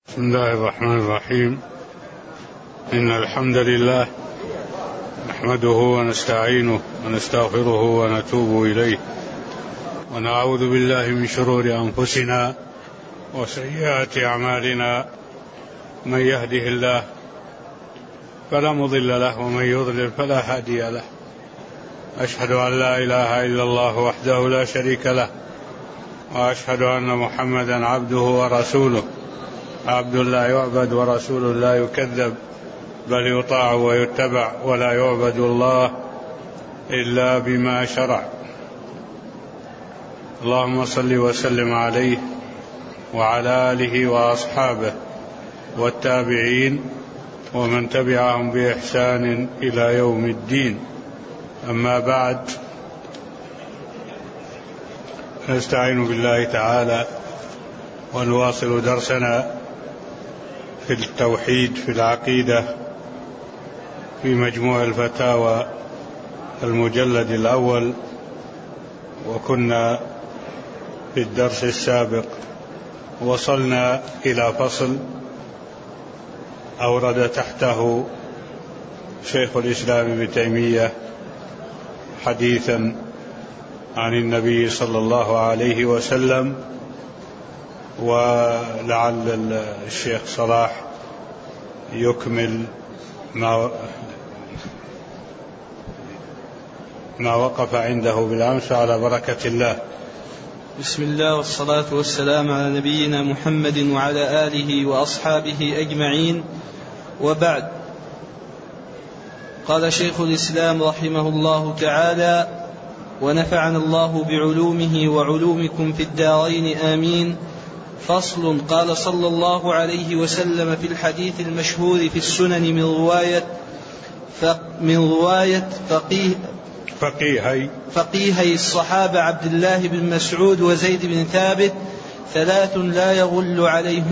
بسم الله الرحمن الرحيم. إن الحمد لله نحمده ونستعينه ونستغفره ونتوب إليه، ونعوذ بالله من شرور أنفسنا وسيئات أعمالنا. من يهده الله فلا مضل له، ومن يضلل فلا هادي له. أشهد أن لا إله إلا الله وحده لا شريك له، وأشهد أن محمدا عبده ورسوله، عبد لا يعبد ورسول لا يكذب، بل يطاع ويتبع، ولا يعبد الله إلا بما شرع. اللهم صل وسلم عليه وعلى آله وأصحابه والتابعين ومن تبعهم بإحسان إلى يوم الدين. أما بعد، نستعين بالله تعالى ونواصل درسنا في التوحيد في العقيدة في مجموع الفتاوى المجلد الأول، وكنا في الدرس السابق وصلنا إلى فصل أورد تحته شيخ الإسلام ابن تيمية حديثا عن النبي صلى الله عليه وسلم، ولعل الشيخ صلاح يكمل ما وقف عنده بالأمس على بركة الله. بسم الله والصلاة والسلام على نبينا محمد وعلى آله وأصحابه أجمعين، وبعد. قال شيخ الإسلام رحمه الله تعالى: ونفعنا الله بعلومه وعلومكم في الدارين آمين. فصل. قال صلى الله عليه وسلم في الحديث المشهور في السنن من رواية فقيهي الصحابة عبد الله بن مسعود وزيد بن ثابت: ثلاث لا يغل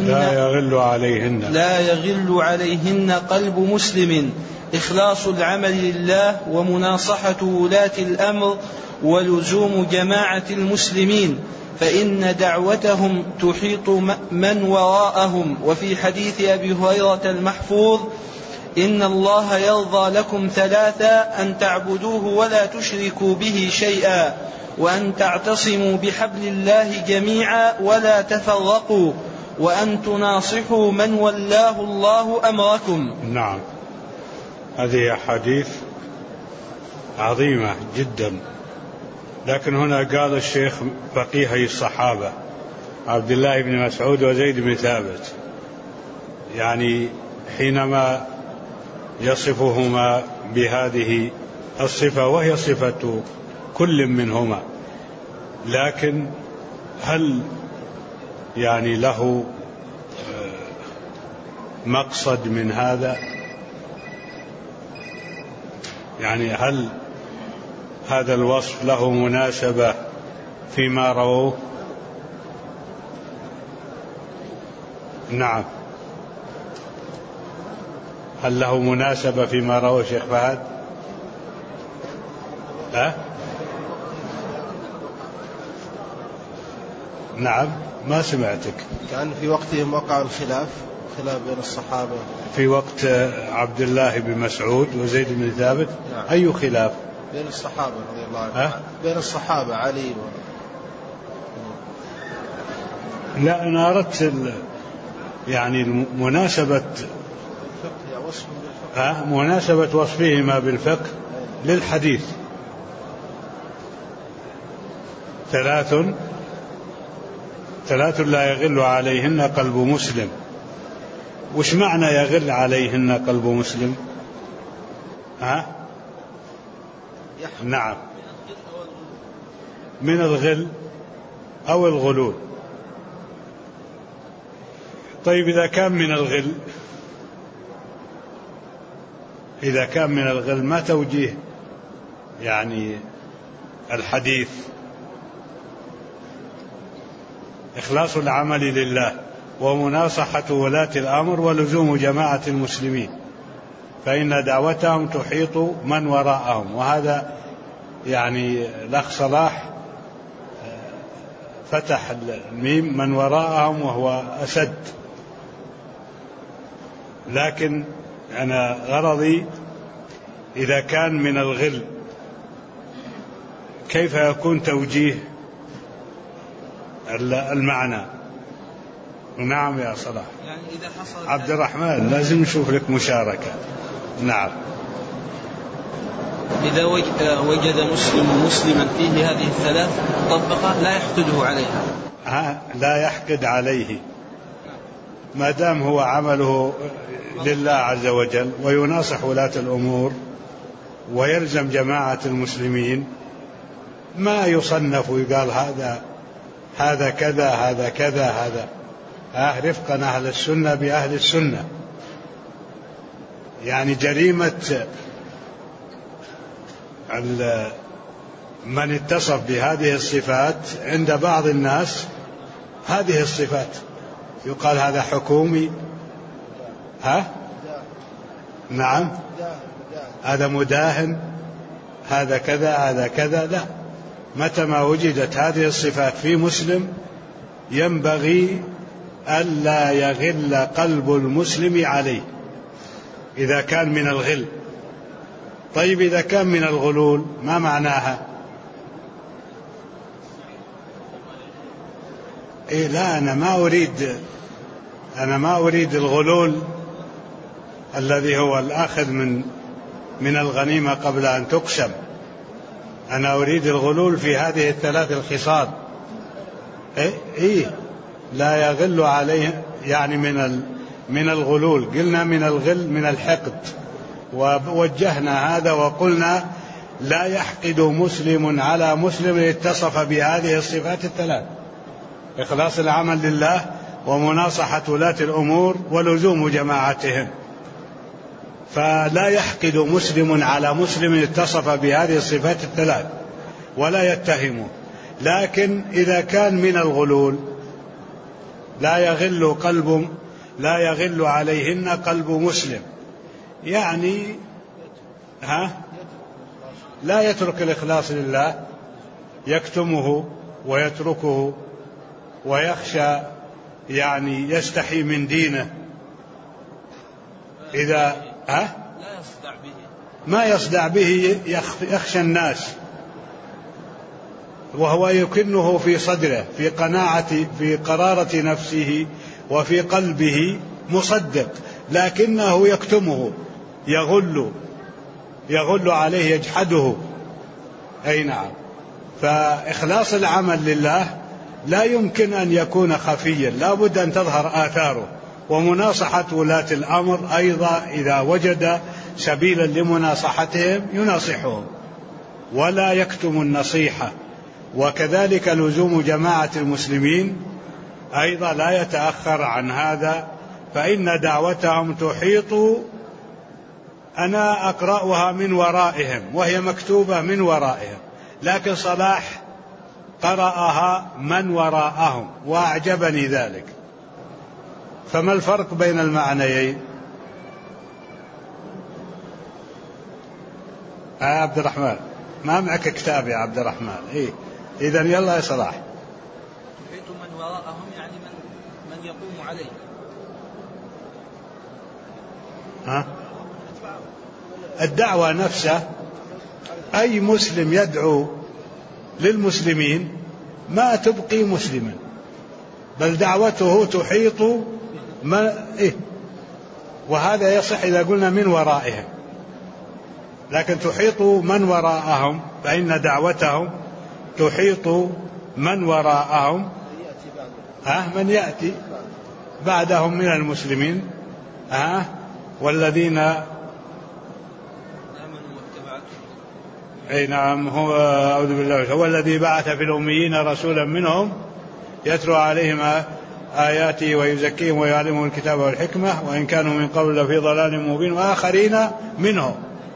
عليهن قلب مسلم: إخلاص العمل لله، ومناصحة ولاة الأمر، ولزوم جماعة المسلمين، فإن دعوتهم تحيط من وراءهم. وفي حديث أبي هريرة المحفوظ: إن الله يرضى لكم ثلاثا: أن تعبدوه ولا تشركوا به شيئا، وأن تعتصموا بحبل الله جميعا ولا تفرقوا، وأن تناصحوا من ولاه الله أمركم. نعم، هذه أحاديث عظيمة جدا، لكن هنا قال الشيخ فقيهي الصحابة عبد الله بن مسعود وزيد بن ثابت، يعني حينما يصفهما بهذه الصفة، وهي صفة كل منهما، لكن هل يعني له مقصد من هذا؟ يعني هل هذا الوصف له مناسبة فيما رووه؟ نعم، هل له مناسبة فيما رواه شيخ فهد؟ نعم، ما سمعتك. كان في وقتهم وقع خلاف بين الصحابة في وقت عبد الله بن مسعود وزيد بن ثابت. نعم. أي خلاف؟ بين الصحابة رضي الله عنهم. بين الصحابة علي لا، أنا أردت يعني مناسبة مناسبة وصفهما بالفقه للحديث. ثلاث لا يغل عليهن قلب مسلم. وش معنى يغل عليهن قلب مسلم؟ نعم، من الغل أو الغلول. طيب، إذا كان من الغل ما توجيه يعني الحديث؟ إخلاص العمل لله، ومناصحة ولاة الأمر، ولزوم جماعة المسلمين، فإن دعوتهم تحيط من وراءهم. وهذا يعني الأخ صلاح فتح الميم من وراءهم وهو أسد، لكن أنا غرضي إذا كان من الغل كيف يكون توجيه المعنى؟ نعم يا صلاح. يعني إذا حصل عبد الرحمن لازم نشوف لك مشاركة. نعم. إذا وجد مسلم مسلما فيه هذه الثلاث طبقة لا يحقده عليها. لا يحقد عليه ما دام هو عمله لله عز وجل ويناصح ولاة الأمور ويلزم جماعة المسلمين، ما يصنف ويقال هذا كذا هذا كذا هذا. رفقا أهل السنة بأهل السنة. يعني جريمة من اتصف بهذه الصفات عند بعض الناس، هذه الصفات يقال هذا حكومي، نعم، هذا مداهن، هذا كذا هذا كذا. لا، متى ما وجدت هذه الصفات في مسلم ينبغي ألا يغل قلب المسلم عليه إذا كان من الغل. طيب إذا كان من الغلول ما معناها؟ لا، أنا ما أريد الغلول الذي هو الأخذ من الغنيمة قبل أن تقسم. أنا أريد الغلول في هذه الثلاث الخصال. لا يغل عليه، يعني من الغلول. قلنا من الغل من الحقد، ووجهنا هذا وقلنا لا يحقد مسلم على مسلم اتصف بهذه الصفات الثلاث: إخلاص العمل لله، ومناصحة ولاة الأمور، ولزوم جماعتهم. فلا يحقد مسلم على مسلم اتصف بهذه الصفات الثلاث ولا يتهمه. لكن إذا كان من الغلول لا يغل عليهن قلب مسلم، يعني لا يترك الإخلاص لله، يكتمه ويتركه ويخشى، يعني يستحي من دينه. إذا ما يصدع به يخشى الناس، وهو يكنه في صدره في قرارة نفسه وفي قلبه مصدق، لكنه يكتمه، يغل عليه، يجحده. أي نعم. فإخلاص العمل لله لا يمكن أن يكون خفيا، لا بد أن تظهر آثاره. ومناصحة ولاة الأمر أيضا إذا وجد سبيلا لمناصحتهم يناصحهم ولا يكتم النصيحة. وكذلك لزوم جماعة المسلمين أيضا لا يتأخر عن هذا، فإن دعوتهم تحيط. أنا أقرأها من ورائهم وهي مكتوبة من ورائهم، لكن صلاح قرأها من وراءهم وأعجبني ذلك. فما الفرق بين المعنيين؟ عبد الرحمن، ما معك كتاب يا عبد الرحمن؟ إذن يلا يا صلاح. تحيط من وراءهم يعني من يقوم عليه. الدعوة نفسه، أي مسلم يدعو للمسلمين ما تبقي مسلما، بل دعوته تحيط وهذا يصح إذا قلنا من ورائهم، لكن تحيط من وراءهم، فإن دعوتهم تحيط من وراءهم، من يأتي بعدهم من المسلمين، والذين نعم. هو الذي بعث في الأميين رسولا منهم يتلو عليهم آياته ويزكيهم ويعلمهم الكتاب والحكمة وإن كانوا من قبل لفي ضلال مبين وآخرين منهم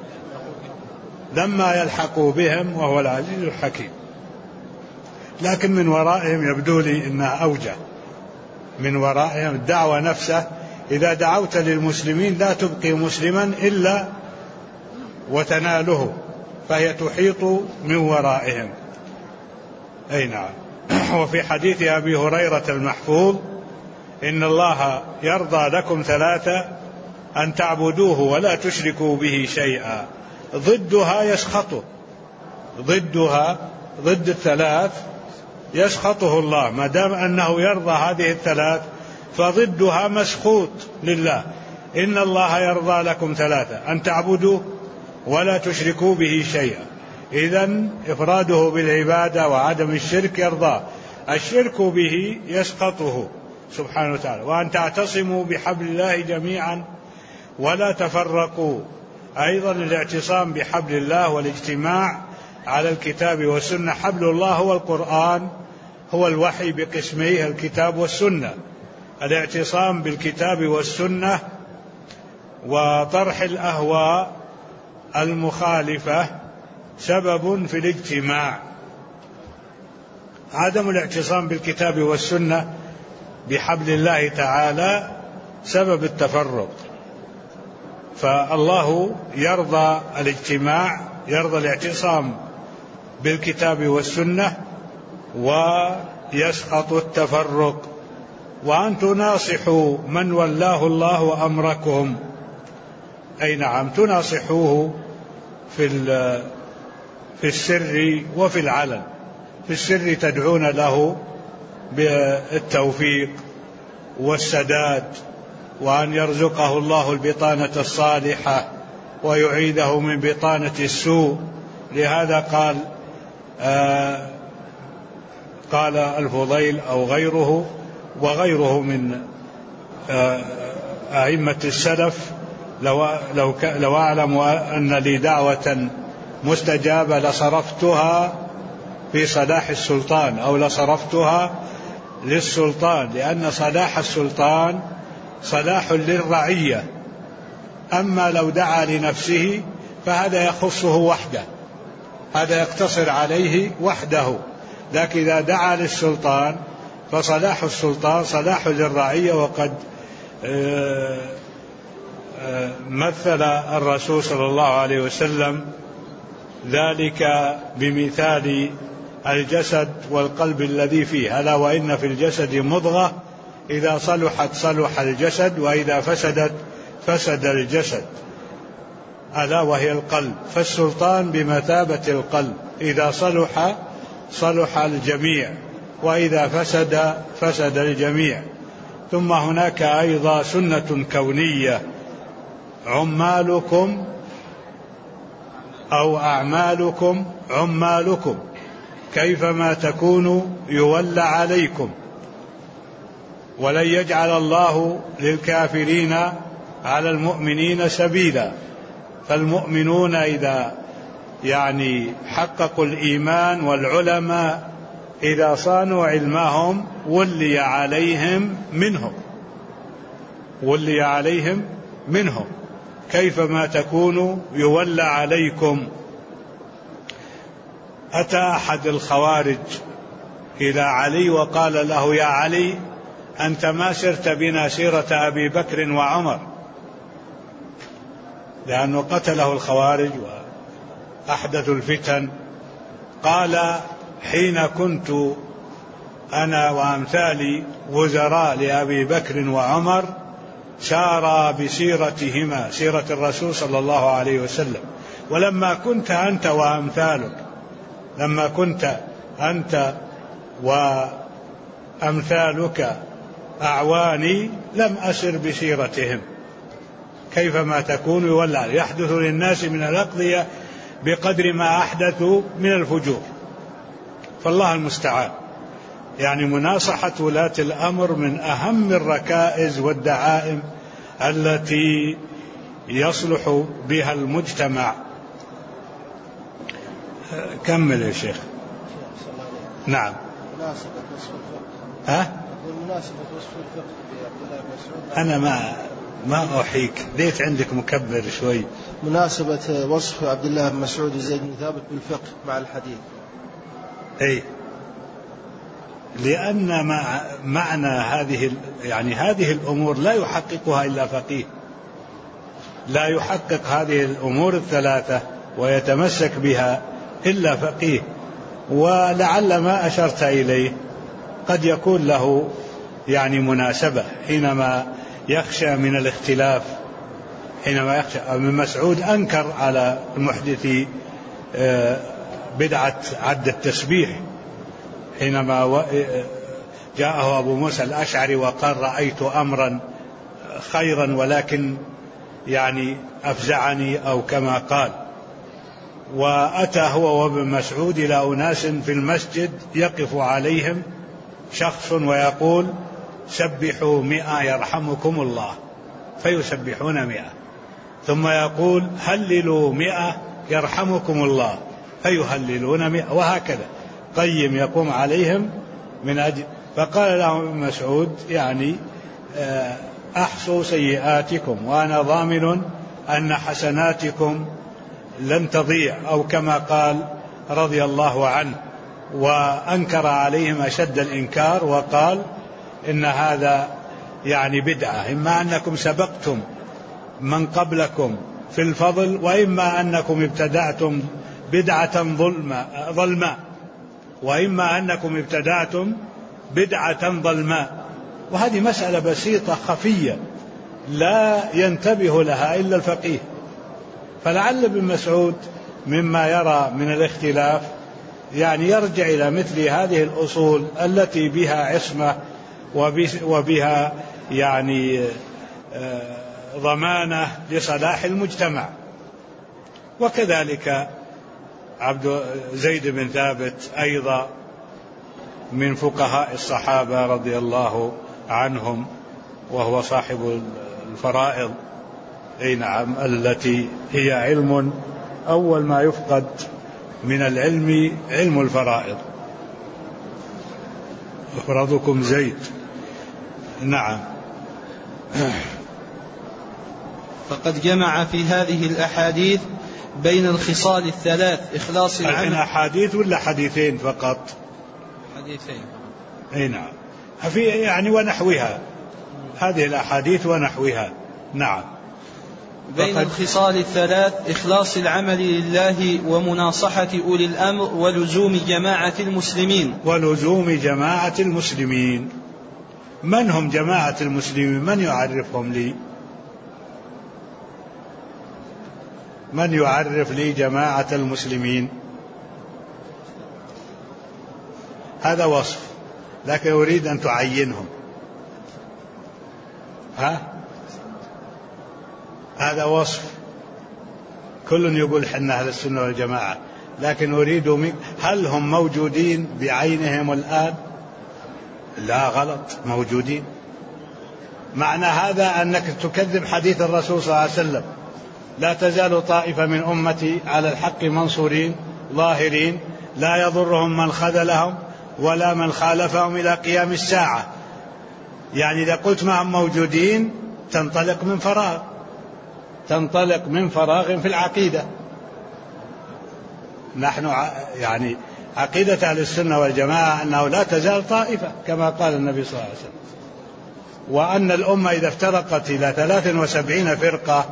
لما يلحقوا بهم وهو العزيز الحكيم. لكن من ورائهم يبدو لي إنها أوجه. من ورائهم الدعوة نفسه، إذا دعوت للمسلمين لا تبقي مسلما إلا وتناله، فهي تحيط من ورائهم. أي نعم. وفي حديث أبي هريرة المحفوظ: إن الله يرضى لكم ثلاثة أن تعبدوه ولا تشركوا به شيئا. ضدها يسخطه، ضد الثلاث يسخطه الله، ما دام أنه يرضى هذه الثلاث فضدها مسخوط لله. إن الله يرضى لكم ثلاثة: أن تعبدوا ولا تشركوا به شيئا. إذن إفراده بالعبادة وعدم الشرك يرضاه، الشرك به يسقطه سبحانه وتعالى. وأن تعتصموا بحبل الله جميعا ولا تفرقوا، أيضا الاعتصام بحبل الله والاجتماع على الكتاب والسنة. حبل الله هو القرآن، هو الوحي بقسميه الكتاب والسنة. الاعتصام بالكتاب والسنة وطرح الأهواء المخالفة سبب في الاجتماع. عدم الاعتصام بالكتاب والسنة بحبل الله تعالى سبب التفرق. فالله يرضى الاجتماع، يرضى الاعتصام بالكتاب والسنة، ويسخط التفرق. وأن تناصحوا من ولاه الله أمركم، أي نعم، تناصحوه في السر وفي العلن. في السر تدعون له بالتوفيق والسداد، وأن يرزقه الله البطانة الصالحة ويعيده من بطانة السوء. لهذا قال الفضيل أو غيره وغيره من أئمة السلف: لو أعلم أن لي دعوة مستجابة لصرفتها في صلاح السلطان، أو لصرفتها للسلطان، لأن صلاح السلطان صلاح للرعية. أما لو دعا لنفسه فهذا يخصه وحده، هذا يقتصر عليه وحده. لكن إذا دعا للسلطان فصلاح السلطان صلاح للرعية. وقد مثل الرسول صلى الله عليه وسلم ذلك بمثال الجسد والقلب الذي فيه: ألا وإن في الجسد مضغة إذا صلحت صلح الجسد وإذا فسدت فسد الجسد، ألا وهي القلب. فالسلطان بمثابة القلب، إذا صلح صلح الجميع وإذا فسد فسد الجميع. ثم هناك أيضا سنة كونية: عمالكم أو أعمالكم عمالكم، كيفما تكونوا يولى عليكم. ولن يجعل الله للكافرين على المؤمنين سبيلا. فالمؤمنون إذا حققوا الإيمان، والعلماء إذا صانوا علمهم ولي عليهم منهم كيفما تكونوا يولى عليكم. أتى أحد الخوارج إلى علي وقال له: يا علي، أنت ما سرت بنا سيرة أبي بكر وعمر، لأنه قتله الخوارج وأحدثوا الفتن. قال: حين كنت أنا وأمثالي وزراء لأبي بكر وعمر سارا بسيرتهما، سيرة الرسول صلى الله عليه وسلم. ولما كنت أنت وأمثالك، لما كنت أنت وأمثالك أعواني لم أسر بسيرتهم. كيفما تكون يولى. يحدث للناس من الأقضية بقدر ما أحدثوا من الفجور. فالله المستعان. مناصحة ولاة الأمر من أهم الركائز والدعائم التي يصلح بها المجتمع. كمل يا شيخ. نعم. مناسبة وصف الفقه. مناسبة وصف الفقه بعبد الله بن مسعود. أنا ما أحيك، ليت عندك مكبر شوي. مناسبة وصف عبد الله بن مسعود وزيد بن ثابت بالفقه مع الحديث. أي، لأن معنى هذه الأمور لا يحققها إلا فقيه، لا يحقق هذه الأمور الثلاثة ويتمسك بها إلا فقيه. ولعل ما أشرت إليه قد يكون له مناسبة حينما يخشى من الاختلاف حينما يخشى. ابن مسعود أنكر على المحدثي بدعة عد التسبيح حينما جاءه أبو موسى الأشعري وقال رأيت أمرا خيرا ولكن يعني أفزعني أو كما قال. وأتى هو وابن مسعود إلى أناس في المسجد يقف عليهم شخص ويقول سبحوا 100 يرحمكم الله، فيسبحون 100، ثم يقول هللوا 100 يرحمكم الله، فيهللون 100، وهكذا قيم يقوم عليهم من أجل. فقال لهم ابن مسعود يعني أحصوا سيئاتكم وأنا ضامن أن حسناتكم لن تضيع، أو كما قال رضي الله عنه. وأنكر عليهم أشد الإنكار وقال إن هذا يعني بدعة، إما أنكم سبقتم من قبلكم في الفضل، وإما أنكم ابتدعتم بدعة ظلماء، وإما أنكم ابتدعتم بدعة ظلماء. وهذه مسألة بسيطة خفية لا ينتبه لها إلا الفقيه. فلعل ابن مسعود مما يرى من الاختلاف يعني يرجع إلى مثل هذه الأصول التي بها عصمة وبها يعني ضمانة لصلاح المجتمع. وكذلك عبد زيد بن ثابت أيضا من فقهاء الصحابة رضي الله عنهم، وهو صاحب الفرائض، أي نعم، التي هي علم أول ما يفقد من العلم علم الفرائض. أفرضكم زيد. نعم. فقد جمع في هذه الأحاديث بين الخصال الثلاث: إخلاص العمل. أحاديث ولا حديثين فقط؟ حديثين. أي نعم. في يعني ونحوها، هذه الأحاديث ونحوها. نعم. بين الخصال الثلاث: إخلاص العمل لله ومناصحة أولي الأمر ولزوم جماعة المسلمين. ولزوم جماعة المسلمين. من هم جماعة المسلمين؟ من يعرفهم لي؟ من يعرف لي جماعة المسلمين؟ هذا وصف، لكن أريد أن تعينهم. هذا وصف، كل يقول حنا أهل السنة والجماعة، لكن أريد هل هم موجودين بعينهم الآن؟ لا، غلط، موجودين. معنى هذا أنك تكذب حديث الرسول صلى الله عليه وسلم: لا تزال طائفة من أمتي على الحق منصورين ظاهرين لا يضرهم من خذلهم ولا من خالفهم إلى قيام الساعة. يعني إذا قلت ما هم موجودين تنطلق من فراغ في العقيدة. نحن يعني عقيدة أهل السنة والجماعة أنه لا تزال طائفة كما قال النبي صلى الله عليه وسلم، وأن الأمة إذا افترقت إلى 73 فرقة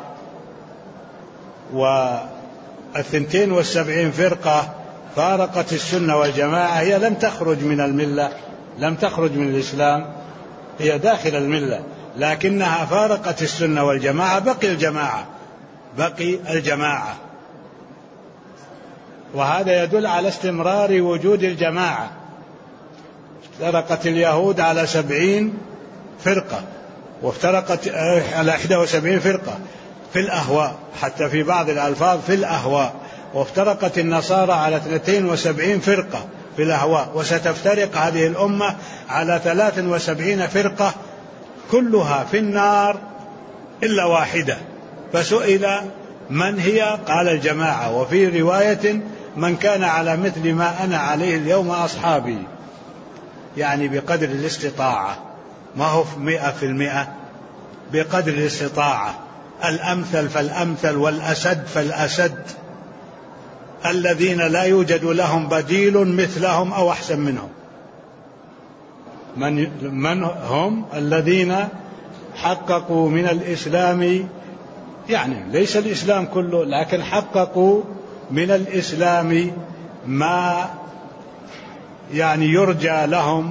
و72 فرقة فارقت السنة والجماعة، هي لم تخرج من الملة، لم تخرج من الإسلام، هي داخل الملة، لكنها فارقت السنة والجماعة، بقي الجماعة. وهذا يدل على استمرار وجود الجماعة. افترقت اليهود على 70 فرقة، وافترقت على 71 فرقة في الأهواء، حتى في بعض الألفاظ في الأهواء، وافترقت النصارى على 72 فرقة في الأهواء، وستفترق هذه الأمة على 73 فرقة كلها في النار إلا واحدة. فسئل من هي؟ قال الجماعة. وفي رواية من كان على مثل ما أنا عليه اليوم أصحابي، يعني بقدر الاستطاعة، ما هو 100%، بقدر الاستطاعة، الأمثل فالأمثل والأسد فالأسد، الذين لا يوجد لهم بديل مثلهم أو أحسن منهم. من هم؟ الذين حققوا من الإسلام، يعني ليس الإسلام كله، لكن حققوا من الإسلام ما يعني يرجى لهم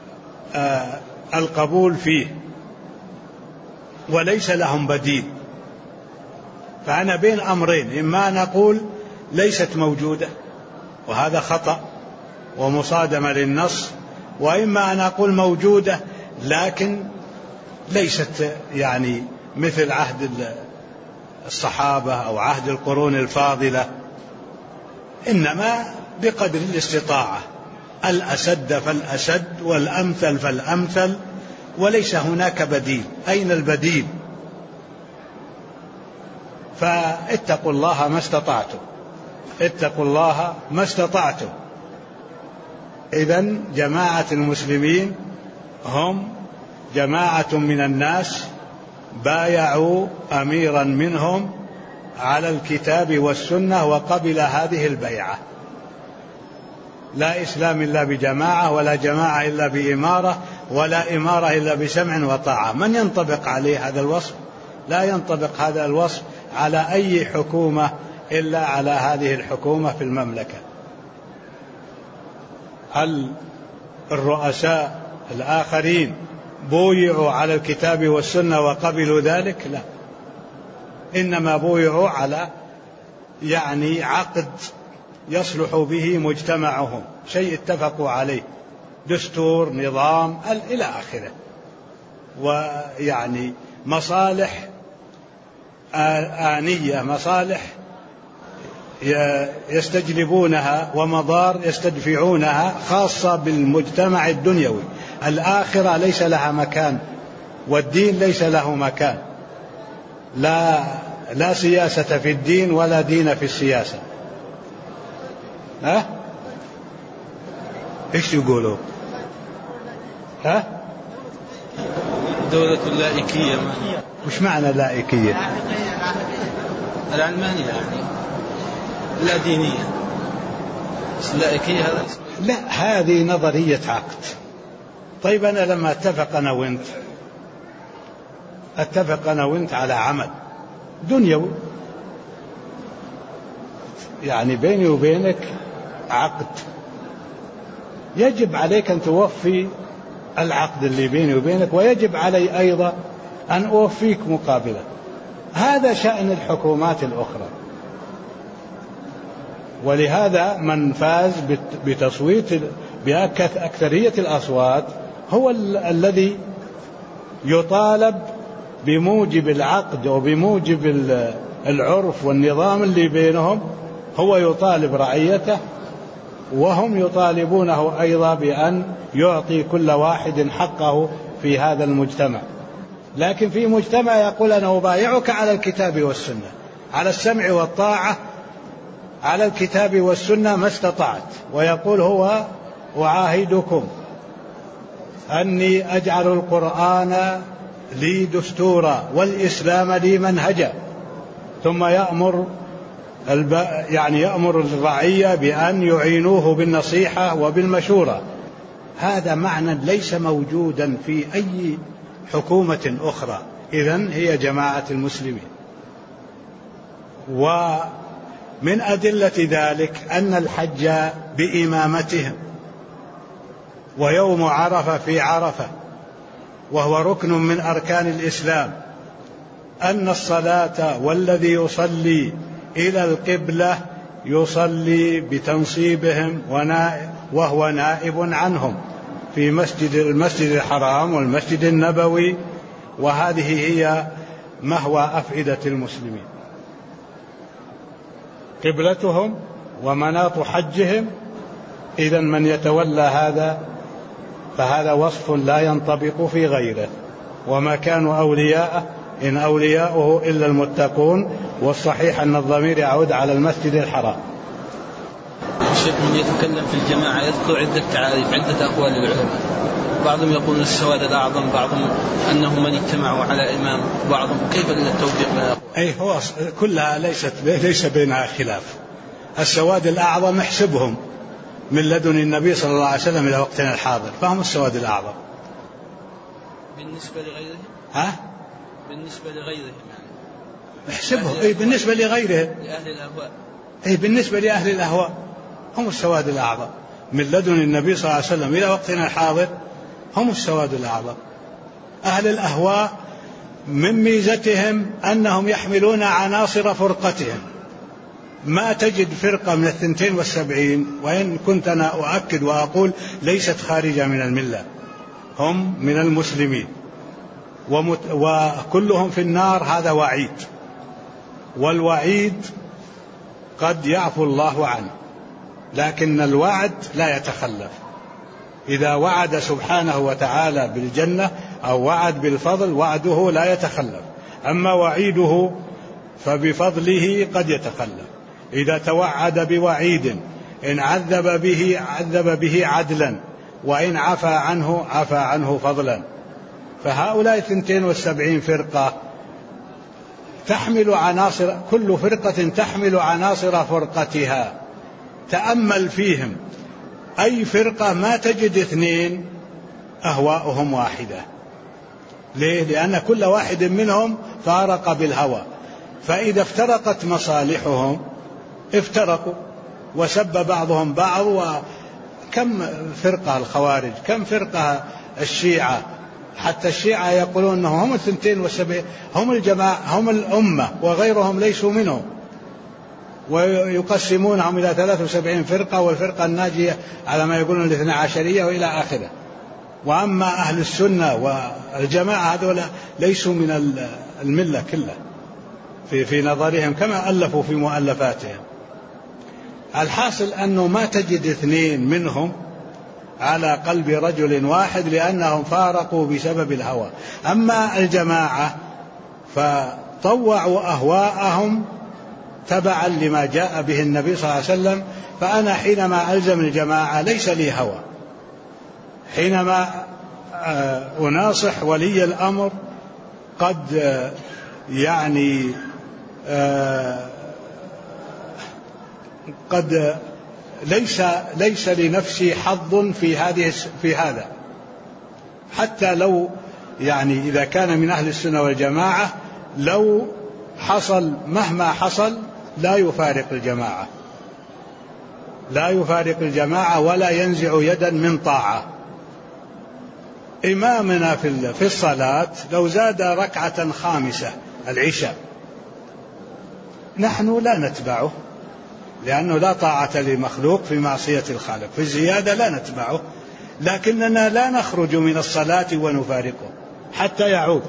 القبول فيه، وليس لهم بديل. فأنا بين أمرين، إما نقول ليست موجودة وهذا خطأ ومصادمة للنص، وإما أن أقول موجودة لكن ليست يعني مثل عهد الصحابة أو عهد القرون الفاضلة، إنما بقدر الاستطاعة، الأسد فالأسد والأمثل فالأمثل، وليس هناك بديل. أين البديل؟ فاتقوا الله ما استطعتم، اتقوا الله ما استطعتم. إذن جماعة المسلمين هم جماعة من الناس بايعوا أميرا منهم على الكتاب والسنة وقبل هذه البيعة. لا إسلام إلا بجماعة، ولا جماعة إلا بإمارة، ولا إمارة إلا بسمع وطاعة. من ينطبق عليه هذا الوصف؟ لا ينطبق هذا الوصف على أي حكومة إلا على هذه الحكومة في المملكة. هل الرؤساء الآخرين بويعوا على الكتاب والسنة وقبلوا ذلك؟ لا، إنما بويعوا على يعني عقد يصلح به مجتمعهم، شيء اتفقوا عليه، دستور، نظام، إلى آخره، ويعني مصالح آنية، مصالح يستجلبونها ومضار يستدفعونها خاصة بالمجتمع الدنيوي. الآخرة ليس لها مكان، والدين ليس له مكان. لا سياسة في الدين ولا دين في السياسة. ها؟ ايش يقولوا؟ ها؟ دولة اللائكية. وش معنى لائكية؟ العلمانية يعني لا دينية، بس اللائكية هذا اسم. لا، هذه نظرية عقد. طيب أنا لما اتفق أنا وانت على عمل دنيوي، يعني بيني وبينك عقد، يجب عليك أن توفي العقد اللي بيني وبينك، ويجب علي أيضا أن أوفيك مقابله. هذا شأن الحكومات الأخرى. ولهذا من فاز بتصويت بأكثرية الأصوات هو الذي يطالب بموجب العقد وبموجب العرف والنظام اللي بينهم، هو يطالب رعيته، وهم يطالبونه أيضا بأن يعطي كل واحد حقه في هذا المجتمع. لكن في مجتمع يقول أنا أبايعك على الكتاب والسنة، على السمع والطاعة، على الكتاب والسنة ما استطعت، ويقول هو أعاهدكم أني أجعل القرآن لي دستورا والإسلام لي منهجا، ثم يأمر الرعية بأن يعينوه بالنصيحة وبالمشورة. هذا معنى ليس موجودا في أي حكومة أخرى. إذن هي جماعة المسلمين. ومن أدلة ذلك أن الحج بإمامتهم، ويوم عرفة في عرفة، وهو ركن من أركان الإسلام، أن الصلاة والذي يصلي إلى القبلة يصلي بتنصيبهم وهو نائب عنهم في المسجد الحرام والمسجد النبوي، وهذه هي مهوى أفئدة المسلمين، قبلتهم ومناط حجهم. إذن من يتولى هذا فهذا وصف لا ينطبق في غيره. وما كانوا أولياءه إن أولياؤه إلا المتقون، والصحيح أن الضمير يعود على المسجد الحرام. الشيخ من يتكلم في الجماعة يذكر عدة تعاريف، عدة أقوال للعلماء، بعضهم يقول السواد الأعظم، بعضهم أنهم من اجتمعوا على إمام، بعضهم كيف التوفيق بين؟ أي هو كلها ليس بينها خلاف. السواد الأعظم احسبهم من لدن النبي صلى الله عليه وسلم إلى وقتنا الحاضر، فهم السواد الأعظم. بالنسبة لغيرهم؟ ها؟ بالنسبة لغيرهم يعني احسبهم. أي بالنسبة لغيرهم، لأهل الأهواء. أي بالنسبة لأهل الأهواء هم السواد الأعظم من لدن النبي صلى الله عليه وسلم إلى وقتنا الحاضر، هم السواد الأعظم. أهل الأهواء من ميزتهم أنهم يحملون عناصر فرقتهم. ما تجد فرقة من 72، وإن كنت أنا أؤكد وأقول ليست خارجة من الملة، هم من المسلمين وكلهم في النار. هذا وعيد، والوعيد قد يعفو الله عنه، لكن الوعد لا يتخلف. إذا وعد سبحانه وتعالى بالجنة أو وعد بالفضل وعده لا يتخلف، أما وعيده فبفضله قد يتخلف. إذا توعد بوعيد إن عذب به عدلا، وإن عفى عنه فضلا. فهؤلاء 72 فرقة تحمل عناصر، كل فرقة تحمل عناصر فرقتها. تأمل فيهم، أي فرقة ما تجد 2 أهواؤهم واحدة. ليه؟ لأن كل واحد منهم فارق بالهوى، فإذا افترقت مصالحهم افترقوا وسب بعضهم بعض. وكم فرقة الخوارج، كم فرقة الشيعة، حتى الشيعة يقولون أنهم هم 72، هم الجماعة، هم الأمة وغيرهم ليسوا منهم، ويقسمونهم إلى 73 فرقة، والفرقة الناجية على ما يقولون 12 وإلى آخره. وأما أهل السنة والجماعة هذول ليسوا من الملة كلها في نظرهم، كما ألفوا في مؤلفاتهم. الحاصل أنه ما تجد 2 منهم على قلب رجل واحد، لأنهم فارقوا بسبب الهوى. أما الجماعة فطوعوا أهواءهم تبعا لما جاء به النبي صلى الله عليه وسلم. فأنا حينما ألزم الجماعة ليس لي هوى، حينما أناصح ولي الأمر قد قد ليس لنفسي حظ في هذا، حتى لو إذا كان من أهل السنة والجماعة، لو حصل مهما حصل لا يفارق الجماعة ولا ينزع يدا من طاعة. إمامنا في الصلاة لو زاد ركعة خامسة العشاء نحن لا نتبعه، لأنه لا طاعة لمخلوق في معصية الخالق، في الزيادة لا نتبعه، لكننا لا نخرج من الصلاة ونفارقه حتى يعود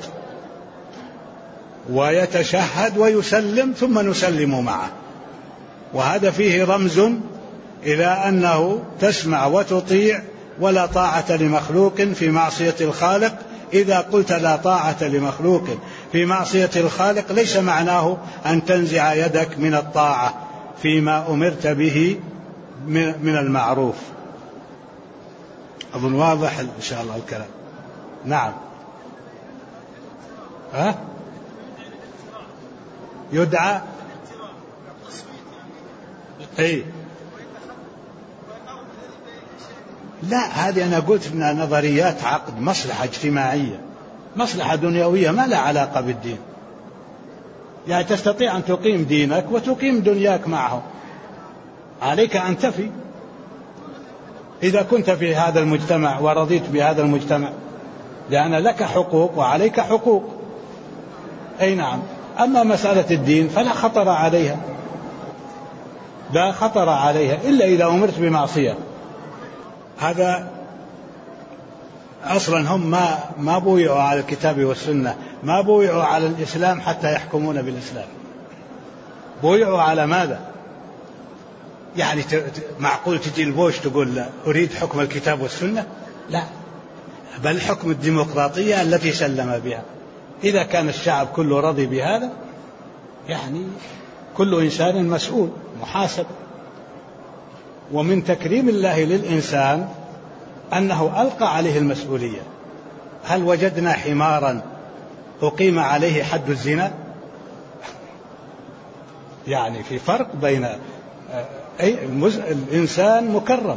ويتشهد ويسلم ثم نسلم معه. وهذا فيه رمز إلى أنه تسمع وتطيع، ولا طاعة لمخلوق في معصية الخالق. إذا قلت لا طاعة لمخلوق في معصية الخالق ليس معناه أن تنزع يدك من الطاعة فيما أمرت به من المعروف. أظن واضح إن شاء الله الكلام. نعم. يدعى أي لا، هذه أنا قلت من نظريات عقد، مصلحة اجتماعية، مصلحة دنيوية ما لا علاقة بالدين. تستطيع أن تقيم دينك وتقيم دنياك معه، عليك أن تفي إذا كنت في هذا المجتمع ورضيت بهذا المجتمع، لأن لك حقوق وعليك حقوق. أي نعم. أما مسألة الدين فلا خطر عليها، لا خطر عليها إلا إذا أمرت بمعصية. هذا أصلا هم ما بويعوا على الكتاب والسنة، ما بويعوا على الإسلام حتى يحكمون بالإسلام. بويعوا على ماذا؟ معقول تجي البوش تقول لا أريد حكم الكتاب والسنة؟ لا، بل حكم الديمقراطية التي سلم بها. إذا كان الشعب كله رضي بهذا كل إنسان مسؤول محاسب. ومن تكريم الله للإنسان أنه ألقى عليه المسؤولية. هل وجدنا حمارا أقيم عليه حد الزنا؟ في فرق بين الإنسان مكرم،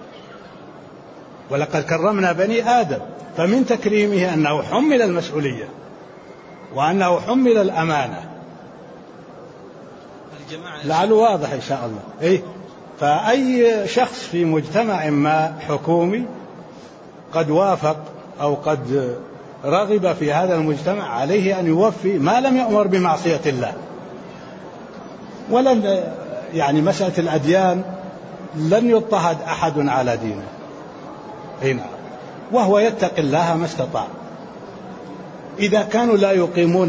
ولقد كرمنا بني آدم، فمن تكريمه أنه حمل المسؤولية وأنه حمل الأمانة. لعله واضح إن شاء الله. فأي شخص في مجتمع ما حكومي قد وافق أو قد رغب في هذا المجتمع عليه أن يوفي ما لم يأمر بمعصية الله. ولن يعني مسألة الأديان لن يضطهد أحد على دينه هنا، وهو يتقي الله ما استطاع. إذا كانوا لا يقيمون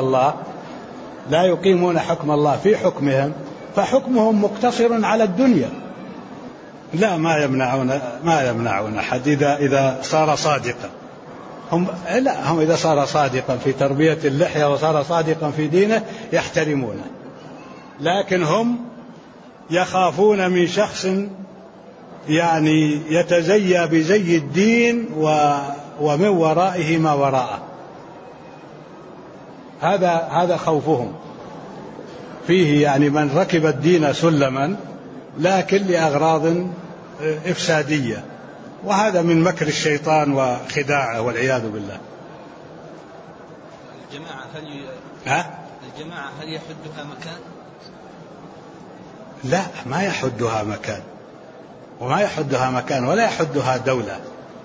حكم الله في حكمهم، فحكمهم مقتصر على الدنيا. لا، ما يمنعون أحد إذا صار صادقا. هم إذا صار صادقا في تربية اللحية وصار صادقا في دينه يحترمونه، لكن هم يخافون من شخص يعني يتزيى بزي الدين ومن ورائه ما وراءه. هذا خوفهم فيه، يعني من ركب الدين سلما لكن لأغراض إفسادية، وهذا من مكر الشيطان وخداعه والعياذ بالله. الجماعة هل يحدها مكان؟ لا، ما يحدها مكان، وما يحدها مكان ولا يحدها دولة،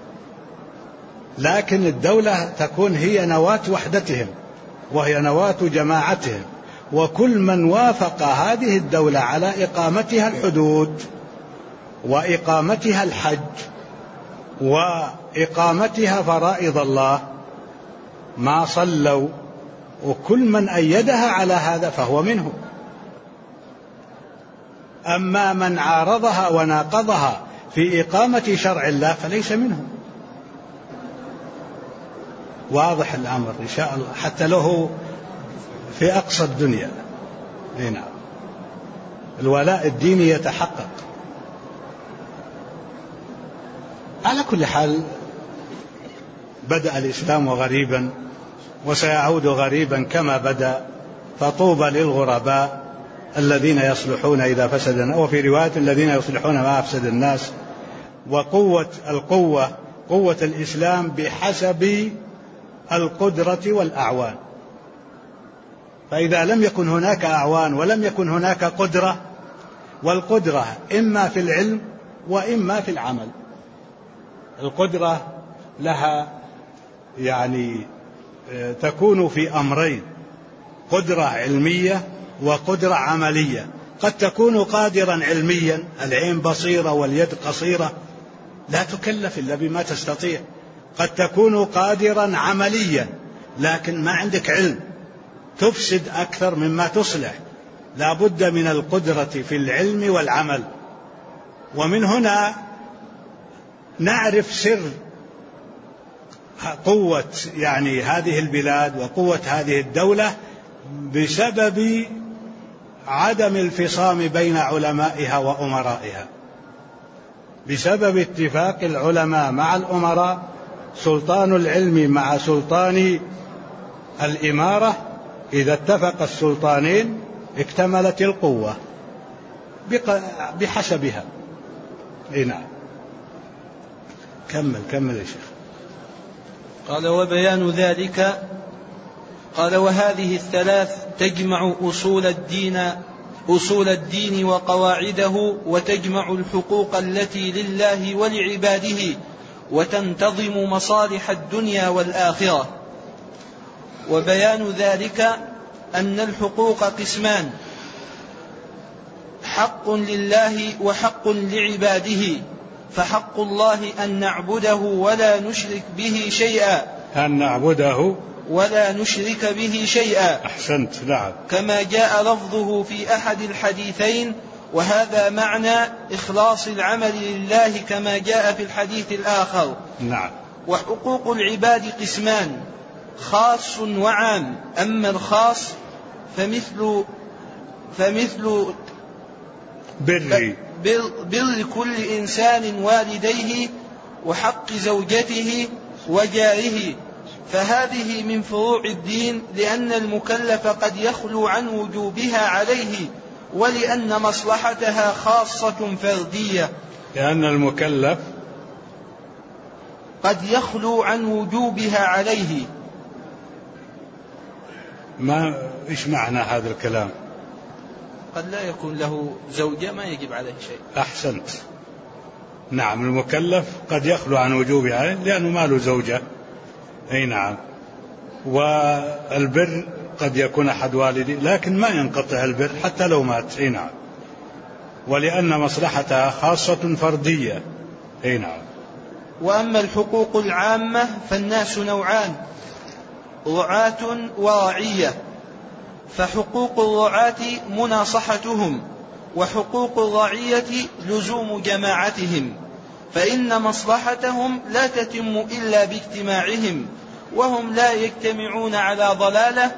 لكن الدولة تكون هي نواة وحدتهم وهي نواة جماعتهم، وكل من وافق هذه الدولة على إقامتها الحدود وإقامتها الحج وإقامتها فرائض الله ما صلوا، وكل من أيدها على هذا فهو منهم. أما من عارضها وناقضها في إقامة شرع الله فليس منهم. واضح الأمر إن شاء الله، حتى له في أقصى الدنيا. نعم، الولاء الديني يتحقق. على كل حال بدأ الإسلام غريبا وسيعود غريبا كما بدأ، فطوبى للغرباء الذين يصلحون إذا فسد، وفي رواية الذين يصلحون ما أفسد الناس. قوة الإسلام بحسب القدرة والأعوان، فإذا لم يكن هناك أعوان ولم يكن هناك قدرة، والقدرة إما في العلم وإما في العمل. القدرة لها يعني تكون في أمرين: قدرة علمية وقدرة عملية. قد تكون قادرا علميا، العين بصيرة واليد قصيرة لا تكلف إلا بما تستطيع. قد تكون قادرا عمليا لكن ما عندك علم، تفسد أكثر مما تصلح. لا بد من القدرة في العلم والعمل. ومن هنا نعرف سر قوة يعني هذه البلاد وقوة هذه الدولة بسبب عدم الفصام بين علمائها وأمرائها، بسبب اتفاق العلماء مع الأمراء، سلطان العلم مع سلطان الإمارة. إذا اتفق السلطانين اكتملت القوة بحسبها. نعم، كمل يا شيخ. قال: وبيان ذلك، قال: وهذه الثلاث تجمع أصول الدين وقواعده، وتجمع الحقوق التي لله ولعباده، وتنتظم مصالح الدنيا والآخرة. وبيان ذلك أن الحقوق قسمان: حق لله وحق لعباده. فحق الله أن نعبده ولا نشرك به شيئا، أحسنت. نعم، كما جاء لفظه في أحد الحديثين، وهذا معنى إخلاص العمل لله كما جاء في الحديث الآخر. نعم. وحقوق العباد قسمان: خاص وعام. أما الخاص فمثل بر كل إنسان والديه، وحق زوجته وجاره، فهذه من فروع الدين، لأن المكلف قد يخلو عن وجوبها عليه، ولأن مصلحتها خاصة فردية. لأن المكلف قد يخلو عن وجوبها عليه. إيش معنى هذا الكلام؟ قد لا يكون له زوجة ما يجب عليه شيء. أحسنت. نعم، المكلف قد يخلو عن وجوبها عليه لأنه ما له زوجة. أي نعم. والبر قد يكون أحد والدي، لكن ما ينقطع البر حتى لو مات. نعم. ولأن مصلحتها خاصة فردية. نعم. وأما الحقوق العامة فالناس نوعان: رعاة ورعية. فحقوق الرعاة مناصحتهم، وحقوق الرعية لزوم جماعتهم، فإن مصلحتهم لا تتم إلا باجتماعهم، وهم لا يجتمعون على ضلالة،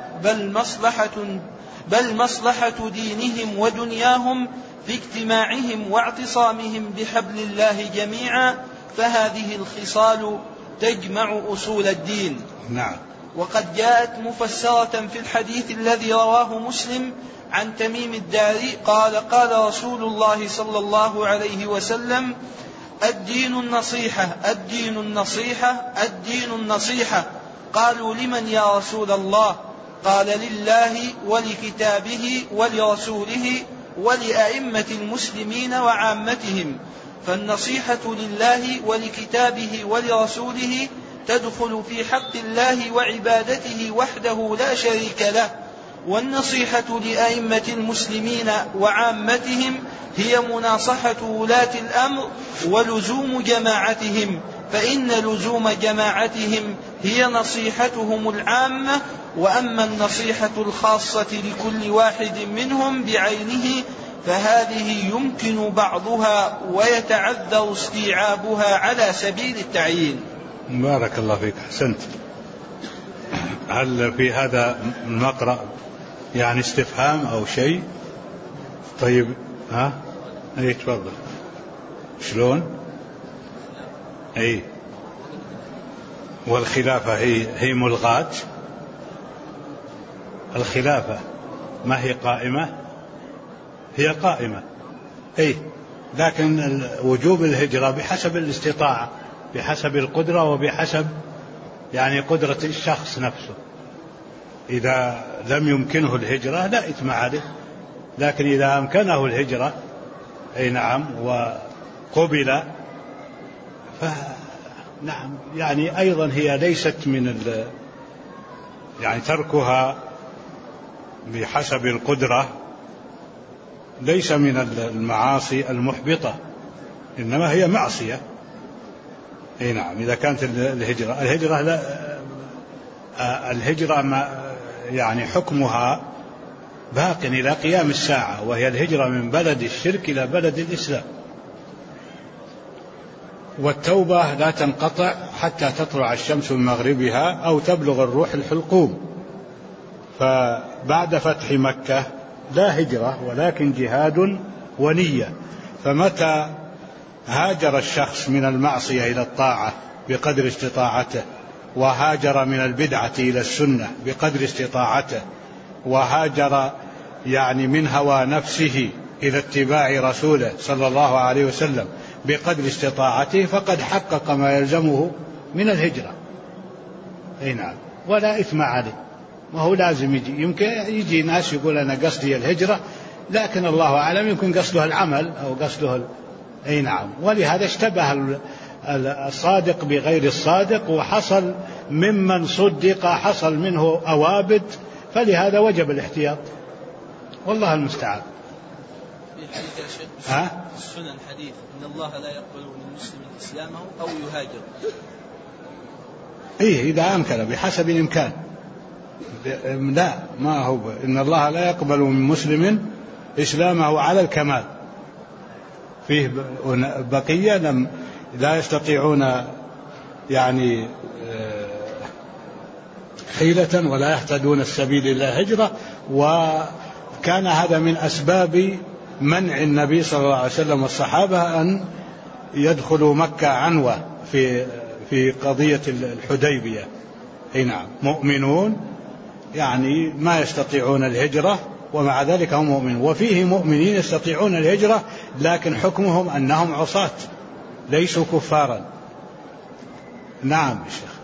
بل مصلحة دينهم ودنياهم في اجتماعهم واعتصامهم بحبل الله جميعا، فهذه الخصال تجمع أصول الدين. نعم. وقد جاءت مفسرة في الحديث الذي رواه مسلم عن تميم الداري قال: قال رسول الله صلى الله عليه وسلم: الدين النصيحة، الدين النصيحة، الدين النصيحة. قالوا: لمن يا رسول الله؟ قال: لله ولكتابه ولرسوله ولأئمة المسلمين وعامتهم. فالنصيحة لله ولكتابه ولرسوله تدخل في حق الله وعبادته وحده لا شريك له، والنصيحة لأئمة المسلمين وعامتهم هي مناصحة ولاة الأمر ولزوم جماعتهم، فإن لزوم جماعتهم هي نصيحتهم العامة. وأما النصيحة الخاصة لكل واحد منهم بعينه فهذه يمكن بعضها ويتعذر استيعابها على سبيل التعيين. بارك الله فيك، أحسنت. هل في هذا المقرأ يعني استفهام أو شيء؟ طيب، أي تفضل. شلون؟ أي والخلافة هي ملغاة. الخلافة ما هي قائمة؟ هي قائمة، لكن وجوب الهجرة بحسب الاستطاعة، بحسب القدرة، وبحسب يعني قدرة الشخص نفسه. إذا لم يمكنه الهجرة لا إثم عليه، لكن إذا أمكنه الهجرة نعم وقبل فنعم، يعني أيضا هي ليست من يعني تركها بحسب القدرة ليس من المعاصي المحبطة، إنما هي معصية. نعم. إذا كانت الهجرة ما يعني حكمها باق إلى قيام الساعة، وهي الهجرة من بلد الشرك إلى بلد الإسلام. والتوبة لا تنقطع حتى تطلع الشمس من مغربها أو تبلغ الروح الحلقوم. فبعد فتح مكة لا هجرة ولكن جهاد ونية. فمتى هاجر الشخص من المعصية إلى الطاعة بقدر استطاعته، وهاجر من البدعة إلى السنة بقدر استطاعته، وهاجر يعني من هوى نفسه إلى اتباع رسوله صلى الله عليه وسلم بقدر استطاعته، فقد حقق ما يلزمه من الهجرة. نعم. ولا إثم عليه، ما هو لازم يمكن يجي ناس يقول أنا قصدي الهجرة، لكن الله أعلم يمكن قصده العمل أو قصده نعم. ولهذا اشتبه الصادق بغير الصادق، وحصل ممن صدق حصل منه أوابد، فلهذا وجب الاحتياط، والله المستعان. في حديث يا شيخ السنن حديث إن الله لا يقبل من مسلم إسلامه أو يهاجر. إذا أمكن بحسب الإمكان. لا، ما هو إن الله لا يقبل من مسلم إسلامه على الكمال، فيه بقية لا يستطيعون يعني حيلة ولا يهتدون السبيل إلا هجرة. وكان هذا من أسباب منع النبي صلى الله عليه وسلم والصحابة أن يدخلوا مكة عنوة في قضية الحديبية. نعم. مؤمنون يعني ما يستطيعون الهجرة، ومع ذلك هم مؤمنون. وفيه مؤمنين يستطيعون الهجرة لكن حكمهم أنهم عصاة ليسوا كفارا. نعم يا شيخ.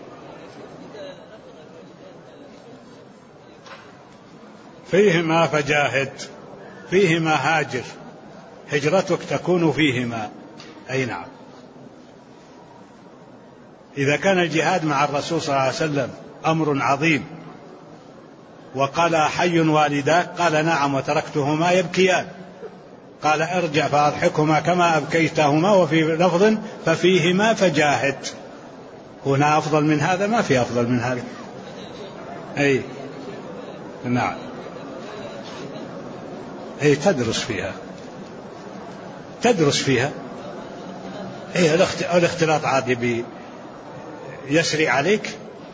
فيهما فجاهد، فيهما هاجر، هجرتك تكون فيهما. نعم. إذا كان الجهاد مع الرسول صلى الله عليه وسلم أمر عظيم. وقال حي والداك؟ قال نعم، وتركتهما يبكيان. قال ارجع فأضحكهما كما أبكيتهما، وفي لفظ ففيهما فجاهد. هنا أفضل من هذا؟ ما في أفضل من هذا. أي نعم، أي تدرس فيها. أي الاختلاط عادي يسري عليك،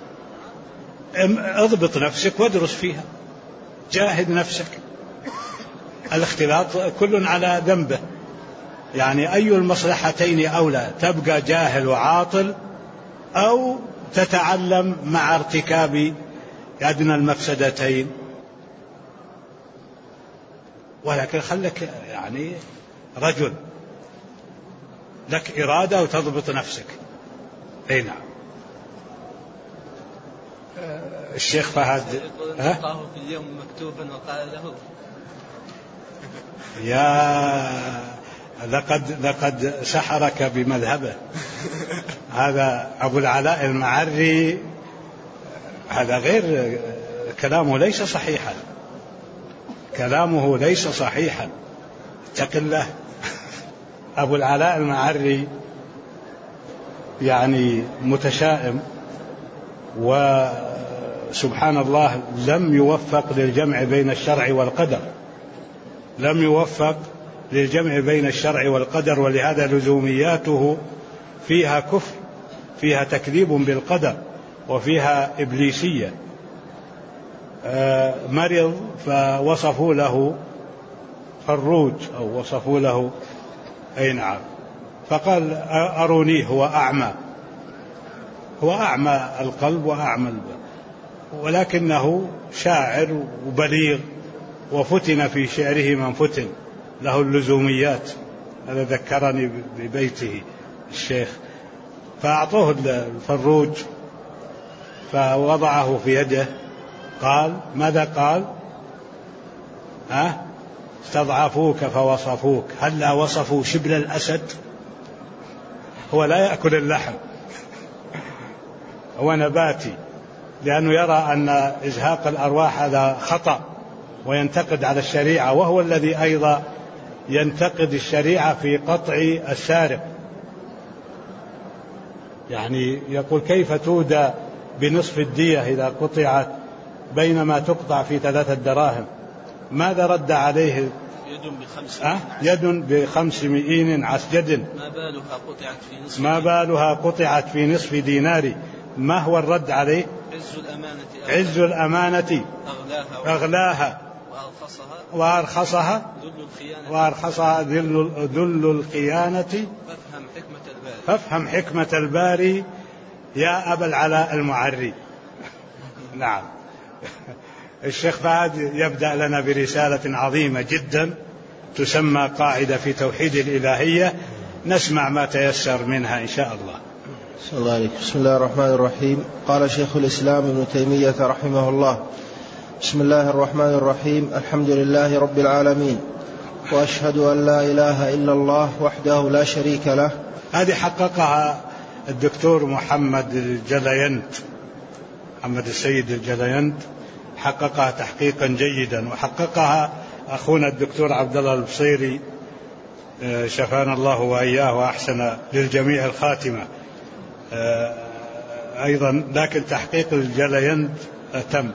اضبط نفسك وادرس فيها، جاهد نفسك. الاختلاط كل على ذنبه، يعني أي المصلحتين أولى؟ تبقى جاهل وعاطل أو تتعلم مع ارتكاب أدنى المفسدتين؟ ولكن خلك يعني رجل لك إرادة وتضبط نفسك. أي نعم. الشيخ فهد ألقاه في اليوم مكتوبا وقال له يا لقد سحرك بمذهبه. هذا أبو العلاء المعري، هذا غير كلامه، ليس صحيحا، كلامه ليس صحيحا، اتق الله. أبو العلاء المعري يعني متشائم، وسبحان الله لم يوفق للجمع بين الشرع والقدر، لم يوفق للجمع بين الشرع والقدر، ولهذا لزومياته فيها كفر، فيها تكذيب بالقدر، وفيها إبليسية. مرض فوصفوا له فروج أو وصفوا له، أي نعم، فقال أرونيه، هو أعمى القلب وأعمى البصر، ولكنه شاعر وبليغ، وفتن في شعره من فتن، له اللزوميات. هذا ذكرني ببيته الشيخ. فأعطوه الفروج فوضعه في يده، قال ماذا قال؟ استضعفوك فوصفوك، هلا وصفوا شبل الأسد؟ هو لا يأكل اللحم، هو نباتي، لأنه يرى أن إزهاق الأرواح هذا خطأ وينتقد على الشريعة، وهو الذي أيضا ينتقد الشريعة في قطع السارق. يعني يقول كيف تودى بنصف الدية إذا قطعت بينما تقطع في 3 دراهم؟ ماذا رد عليه؟ يد ب5 مئين عسجد، ما بالها قطعت في نصف دينار. ما هو الرد عليه؟ عز الأمانة أغلاها وأرخصها ذل الخيانة. فافهم حكمة الباري يا أبا العلاء المعري. نعم. الشيخ فهد يبدأ لنا برسالة عظيمة جدا تسمى قاعدة في توحيد الإلهية، نسمع ما تيسر منها إن شاء الله. بسم الله الرحمن الرحيم. قال شيخ الإسلام ابن تيمية رحمه الله: بسم الله الرحمن الرحيم. الحمد لله رب العالمين، وأشهد أن لا إله إلا الله وحده لا شريك له. هذه حققها الدكتور محمد السيد الجليند، حققها تحقيقا جيدا، وحققها أخونا الدكتور عبد الله البصيري، شفانا الله وإياه وأحسن للجميع الخاتمة أيضا، لكن تحقيق الجليند تم.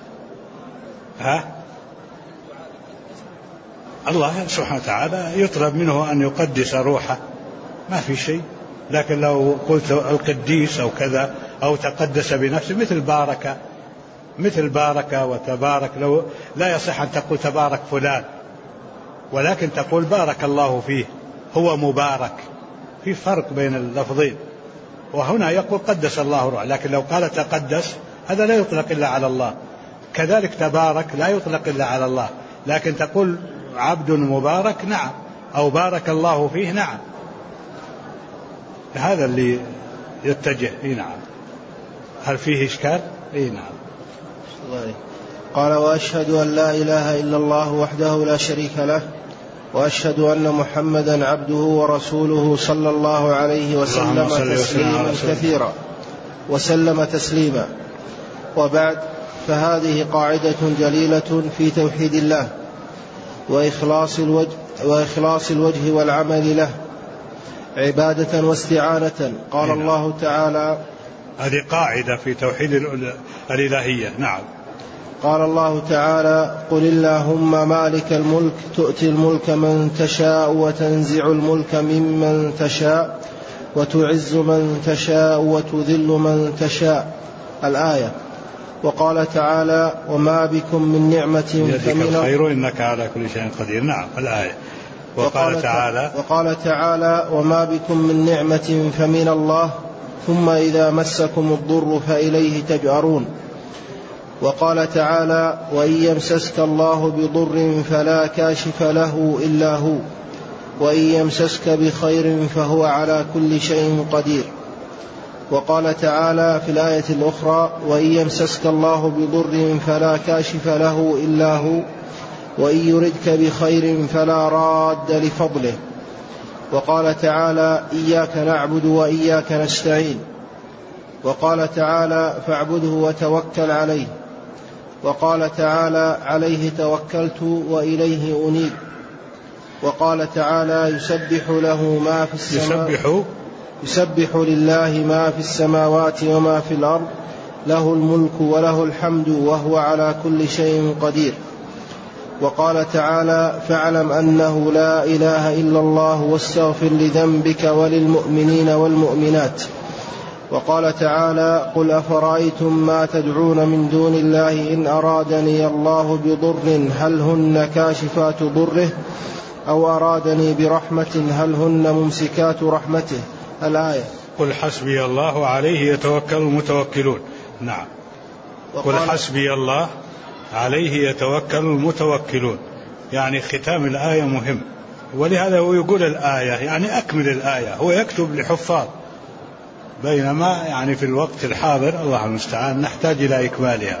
الله سبحانه وتعالى يطلب منه أن يقدس روحه، ما في شيء. لكن لو قلت القديس أو كذا أو تقدس بنفسه مثل بارك وتبارك، لو لا يصح أن تقول تبارك فلان، ولكن تقول بارك الله فيه، هو مبارك، في فرق بين اللفظين. وهنا يقول قدس الله روحه، لكن لو قال تقدس هذا لا يطلق إلا على الله. كذلك تبارك لا يطلق إلا على الله، لكن تقول عبد مبارك نعم، أو بارك الله فيه نعم. هذا اللي يتجه. نعم. هل فيه إشكال؟ نعم. قال: وأشهد أن لا إله إلا الله وحده لا شريك له، وأشهد أن محمدا عبده ورسوله صلى الله عليه وسلم تسليما كثيرا وسلم تسليما. وبعد، فهذه قاعدة جليلة في توحيد الله وإخلاص الوجه والعمل له عبادة واستعانة. قال الله تعالى: هذه قاعدة في توحيد الإلهية. نعم. قال الله تعالى: قل اللهم مالك الملك تؤتي الملك من تشاء وتنزع الملك ممن تشاء وتعز من تشاء وتذل من تشاء. الآية. وقال تعالى: وما بكم من نعمة فمن الخير إنك على كل شيء قدير. نعم. الآية. وقال تعالى: وما بكم من نعمة فمن الله ثم إذا مسكم الضر فإليه تجأرون. وقال تعالى: وإن يمسسك الله بضر فلا كاشف له إلا هو وإن يمسسك بخير فهو على كل شيء قدير. وقال تعالى في الآية الأخرى: وإن يمسسك الله بضر فلا كاشف له إلا هو وإن يردك بخير فلا راد لفضله. وقال تعالى: إياك نعبد وإياك نستعين. وقال تعالى: فاعبده وتوكل عليه. وقال تعالى: عليه توكلت وإليه أنيب. وقال تعالى: يسبح لله ما في السماوات وما في الأرض له الملك وله الحمد وهو على كل شيء قدير. وقال تعالى: فاعلم أنه لا إله إلا الله واستغفر لذنبك وللمؤمنين والمؤمنات. وقال تعالى: قل أفرأيتم ما تدعون من دون الله إن أرادني الله بضر هل هن كاشفات ضره أو أرادني برحمة هل هن ممسكات رحمته. الآية. قل حسبي الله عليه يتوكل المتوكلون. نعم. قل حسبي الله عليه يتوكل المتوكلون، يعني ختام الآية مهم، ولهذا هو يقول الآية يعني أكمل الآية، هو يكتب لحفاظ، بينما يعني في الوقت الحاضر الله المستعان نحتاج إلى إكمالها.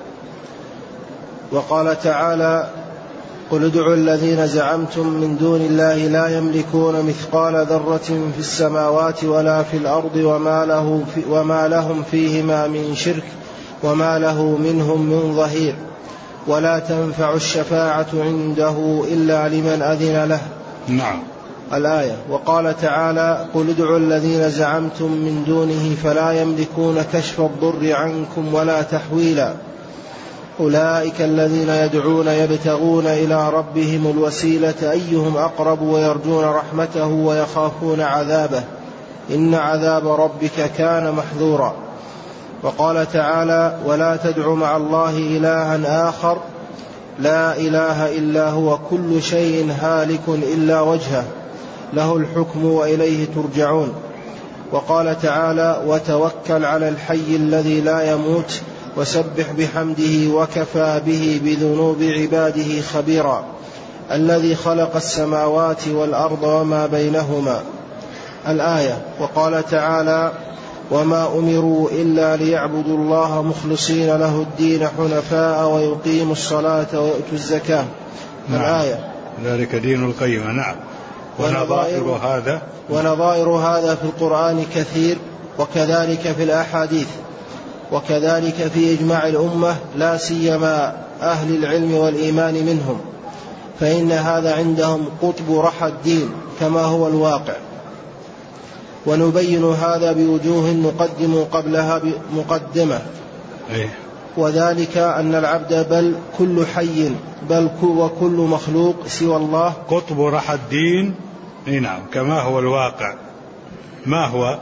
وقال تعالى: قل ادعوا الذين زعمتم من دون الله لا يملكون مثقال ذرة في السماوات ولا في الأرض وما لهم فيهما من شرك وما له منهم من ظهير ولا تنفع الشفاعة عنده إلا لمن أذن له. نعم. الآية. وقال تعالى: قل ادعوا الذين زعمتم من دونه فلا يملكون كشف الضر عنكم ولا تحويلا أولئك الذين يدعون يبتغون إلى ربهم الوسيلة أيهم أقرب ويرجون رحمته ويخافون عذابه إن عذاب ربك كان محذورا. وقال تعالى: ولا تدع مع الله إلها آخر لا إله إلا هو كل شيء هالك إلا وجهه له الحكم وإليه ترجعون. وقال تعالى: وتوكل على الحي الذي لا يموت وسبح بحمده وكفى به بذنوب عباده خبيرا الذي خلق السماوات والأرض وما بينهما. الآية. وقال تعالى: وما أمروا إلا ليعبدوا الله مخلصين له الدين حنفاء ويقيموا الصلاة ويؤتوا الزكاة. الآية. ذلك دين القيمة. نعم. ونظائر هذا في القرآن كثير، وكذلك في الأحاديث، وكذلك في إجماع الأمة لا سيما أهل العلم والإيمان منهم، فإن هذا عندهم قطب رحى الدين كما هو الواقع. ونبين هذا بوجوه نقدم قبلها مقدمة، وذلك أن العبد بل كل حي بل وكل مخلوق سوى الله قطب رحى الدين. نعم. كما هو الواقع. ما هو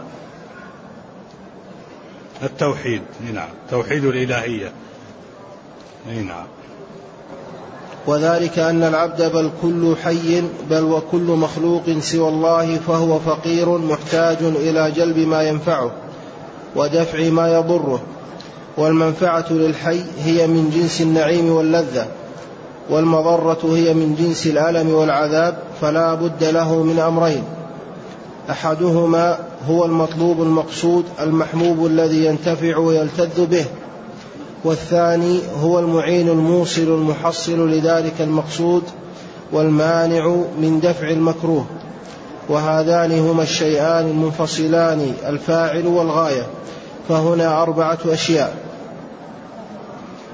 التوحيد؟ نعم. توحيد الإلهية. نعم. وذلك أن العبد بل كل حي بل وكل مخلوق سوى الله فهو فقير محتاج إلى جلب ما ينفعه ودفع ما يضره، والمنفعة للحي هي من جنس النعيم واللذة، والمضرة هي من جنس الألم والعذاب، فلا بد له من أمرين: أحدهما هو المطلوب المقصود المحبوب الذي ينتفع ويلتذ به، والثاني هو المعين الموصل المحصل لذلك المقصود والمانع من دفع المكروه. وهذان هما الشيئان المنفصلان الفاعل والغاية. فهنا 4 أشياء: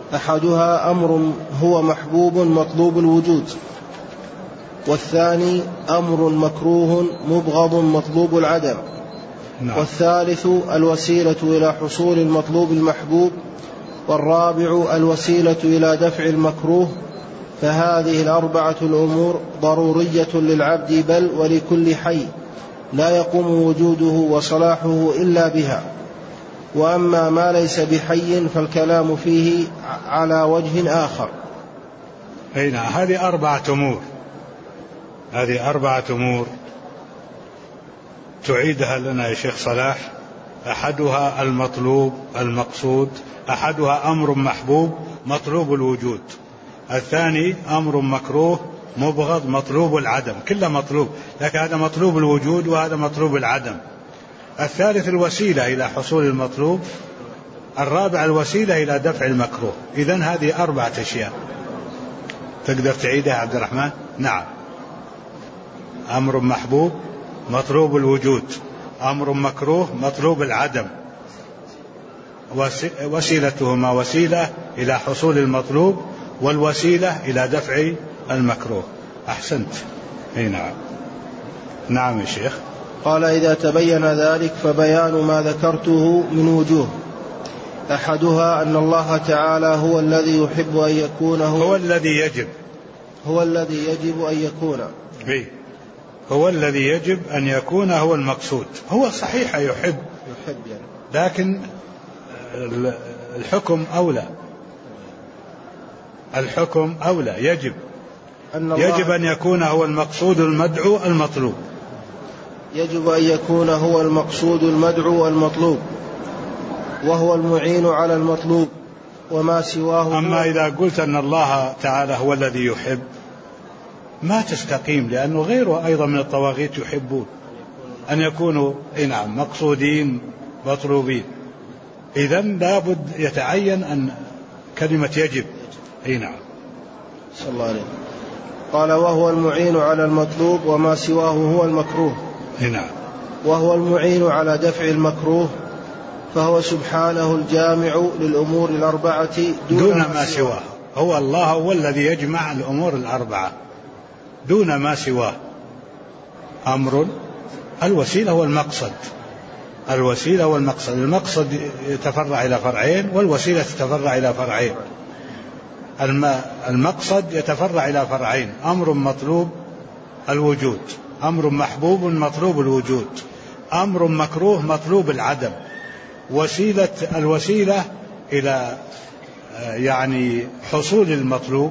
أحدها أمر هو محبوب مطلوب الوجود، والثاني أمر مكروه مبغض مطلوب العدم، والثالث الوسيلة إلى حصول المطلوب المحبوب، والرابع الوسيلة إلى دفع المكروه. فهذه الأربعة الأمور ضرورية للعبد بل ولكل حي، لا يقوم وجوده وصلاحه إلا بها. وأما ما ليس بحي فالكلام فيه على وجه آخر. هذه أربعة أمور تعيدها لنا يا شيخ صلاح. أحدها المطلوب المقصود، أحدها أمر محبوب مطلوب الوجود، الثاني أمر مكروه مبغض مطلوب العدم، كله مطلوب، لكن هذا مطلوب الوجود وهذا مطلوب العدم. الثالث الوسيلة إلى حصول المطلوب، الرابع الوسيلة إلى دفع المكروه. إذن هذه 4 أشياء. تقدر تعيدها عبد الرحمن؟ نعم. أمر محبوب مطلوب الوجود، أمر مكروه مطلوب العدم، وسيلتهما وسيلة إلى حصول المطلوب، والوسيلة إلى دفع المكروه. أحسنت. نعم. نعم يا شيخ. قال: إذا تبين ذلك فبيان ما ذكرته من وجوه. أحدها أن الله تعالى هو الذي يحب أن يكون هو الذي يجب أن يكون هو الذي يجب أن يكون هو المقصود. هو صحيح يحب يعني. لكن الحكم أولى. يجب أن يكون هو المقصود المدعو المطلوب. يجب أن يكون هو المقصود المدعو المطلوب، وهو المعين على المطلوب وما سواه. أما إذا قلت أن الله تعالى هو الذي يحب ما تستقيم، لأنه غيره أيضا من الطواغيت يحبون أن يكونوا مقصودين مطلوبين. إذن لابد يتعين أن كلمة يجب. نعم. صلى الله عليه. قال: وهو المعين على المطلوب وما سواه هو المكروه. نعم. وهو المعين على دفع المكروه، فهو سبحانه الجامع للأمور الأربعة دون ما سواه. هو الله هو الذي يجمع الأمور الأربعة دون ما سواه. أمر، الوسيلة والمقصد. المقصد يتفرع إلى فرعين، والوسيلة تتفرع إلى فرعين. المقصد يتفرع إلى فرعين: أمر مطلوب الوجود، أمر محبوب مطلوب الوجود، أمر مكروه مطلوب العدم. الوسيلة إلى حصول المطلوب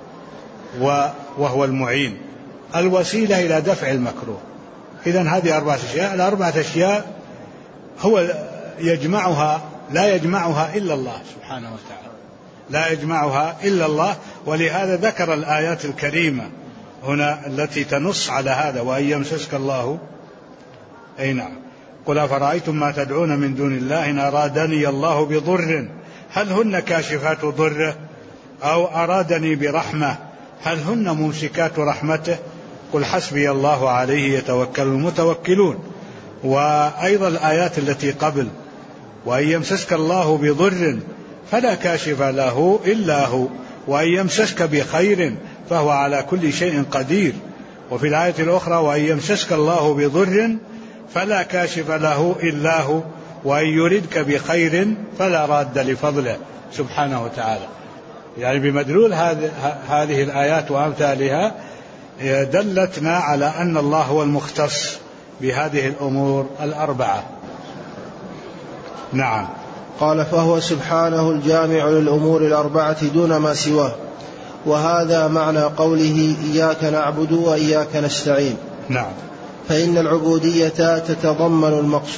وهو المعين، الوسيلة إلى دفع المكروه. إذن هذه 4 أشياء. ال4 أشياء هو يجمعها، لا يجمعها إلا الله سبحانه وتعالى، لا يجمعها إلا الله. ولهذا ذكر الآيات الكريمة هنا التي تنص على هذا: وأن يمسسك الله. نعم. قل أفرأيتم ما تدعون من دون الله إن أرادني الله بضر هل هن كاشفات ضره أو أرادني برحمة هل هن ممسكات رحمته قل حسبي الله عليه يتوكل المتوكلون. وأيضا الآيات التي قبل: وأن يمسسك الله بضر فلا كاشف له إلا هو وأن يمسسك بخير فهو على كل شيء قدير. وفي الآية الأخرى: وأن يمسسك الله بضر فلا كاشف له إلا هو وأن يردك بخير فلا راد لفضله سبحانه وتعالى. بمدلول هذه الآيات وأمثالها دلتنا على أن الله هو المختص بهذه الأمور الأربعة. نعم. قال: فهو سبحانه الجامع للأمور الأربعة دون ما سواه. وهذا معنى قوله: إياك نعبد وإياك نستعين. نعم. فإن العبودية تتضمن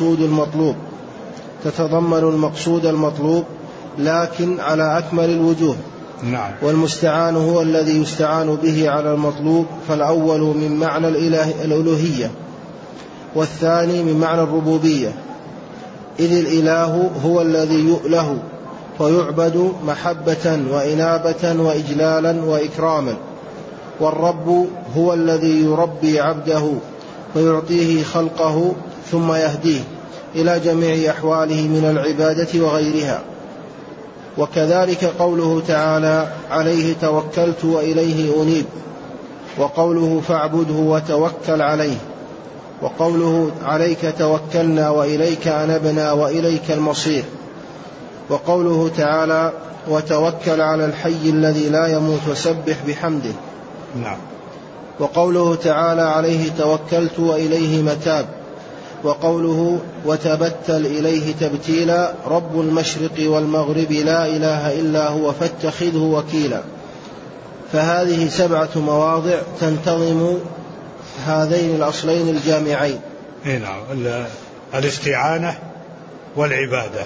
المقصود المطلوب لكن على أكمل الوجوه. نعم. والمستعان هو الذي يستعان به على المطلوب، فالأول من معنى الألوهية، والثاني من معنى الربوبية، إذ الإله هو الذي يؤله ويعبد محبة وإنابة وإجلالا وإكراما، والرب هو الذي يربي عبده ويعطيه خلقه ثم يهديه إلى جميع أحواله من العبادة وغيرها. وكذلك قوله تعالى عليه توكلت وإليه أنيب، وقوله فاعبده وتوكل عليه، وقوله عليك توكلنا وإليك أنبنا وإليك المصير، وقوله تعالى وتوكل على الحي الذي لا يموت وسبح بحمده. نعم. وقوله تعالى عليه توكلت وإليه متاب، وقوله وتبتل إليه تبتيلا رب المشرق والمغرب لا إله إلا هو فاتخذه وكيلا. فهذه 7 مواضع تنتظم هذين الأصلين الجامعين. نعم. الاستعانة والعبادة.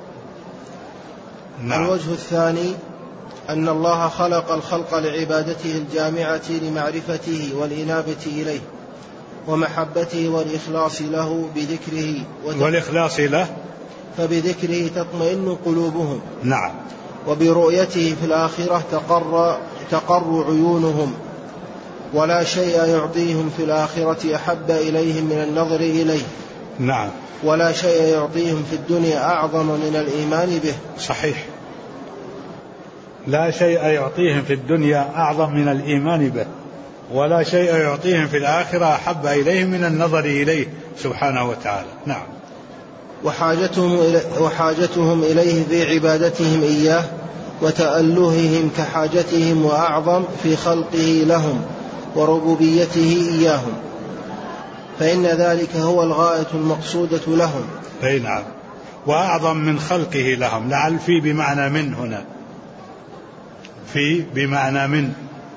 نعم. الوجه الثاني أن الله خلق الخلق لعبادته الجامعة لمعرفته والإنابة إليه ومحبته والإخلاص له بذكره والإخلاص له فبذكره تطمئن قلوبهم. نعم. وبرؤيته في الآخرة تقر عيونهم، ولا شيء يعطيهم في الآخرة أحب إليهم من النظر إليه. نعم. ولا شيء يعطيهم في الدنيا أعظم من الإيمان به. صحيح. لا شيء يعطيهم في الدنيا أعظم من الإيمان به، ولا شيء يعطيهم في الآخرة أحب إليهم من النظر إليه سبحانه وتعالى. نعم. وحاجتهم إليه في عبادتهم إياه وتألههم كحاجتهم وأعظم في خلقه لهم وربوبيته إياهم، فإن ذلك هو الغاية المقصودة لهم. أي نعم. وأعظم من خلقه لهم، لعل في بمعنى من هنا، في بمعنى من.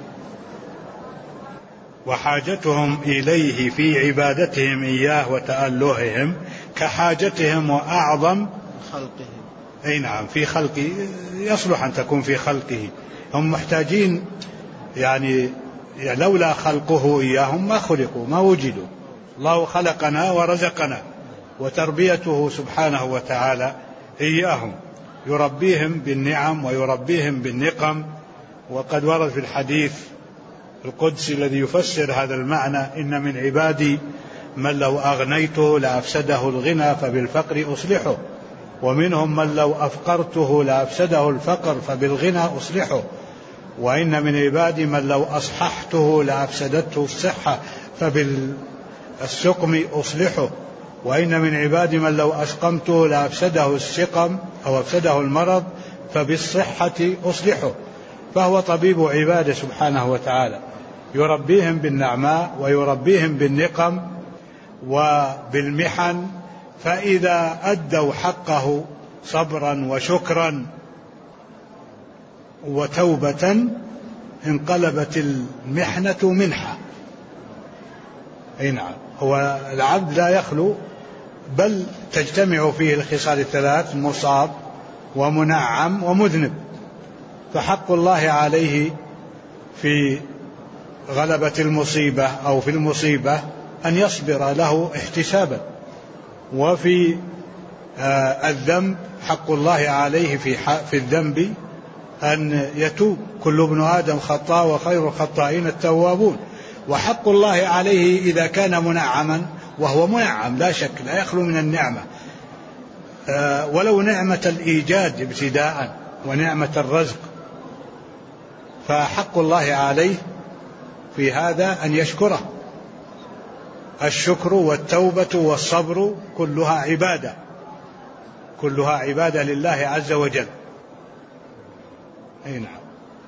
وحاجتهم إليه في عبادتهم إياه وتألههم كحاجتهم وأعظم خلقهم. أي نعم. في خلقه يصلح أن تكون في خلقه، هم محتاجين يعني لولا خلقه إياهم ما خلقوا ما وجدوا. الله خلقنا ورزقنا، وتربيته سبحانه وتعالى إياهم، يربيهم بالنعم ويربيهم بالنقم. وقد ورد في الحديث القدسي الذي يفسر هذا المعنى إن من عبادي من لو أغنيته لأفسده الغنى فبالفقر أصلحه، ومنهم من لو أفقرته لأفسده الفقر فبالغنى أصلحه، وإن من عبادي من لو أصححته لأفسدته الصحة فبالسقم أصلحه، وإن من عبادي من لو أسقمته لأفسده السقم أو أفسده المرض فبالصحة أصلحه. فهو طبيب عباده سبحانه وتعالى، يربيهم بالنعماء ويربيهم بالنقم وبالمحن، فإذا أدوا حقه صبرا وشكرا وتوبة انقلبت المحنة منحة. أي نعم. هو العبد لا يخلو بل تجتمع فيه الخصال الثلاث: مصاب ومنعم ومذنب. فحق الله عليه في غلبة المصيبة أو في المصيبة أن يصبر له احتسابا، وفي الذنب حق الله عليه في الذنب أن يتوب. كل ابن آدم خطاء وخير الخطائين التوابون. وحق الله عليه إذا كان منعما، وهو منعم لا شك لا يخلو من النعمة، ولو نعمة الإيجاد ابتداء ونعمة الرزق، فحق الله عليه في هذا أن يشكره. الشكر والتوبة والصبر كلها عبادة، كلها عبادة لله عز وجل. أي نعم.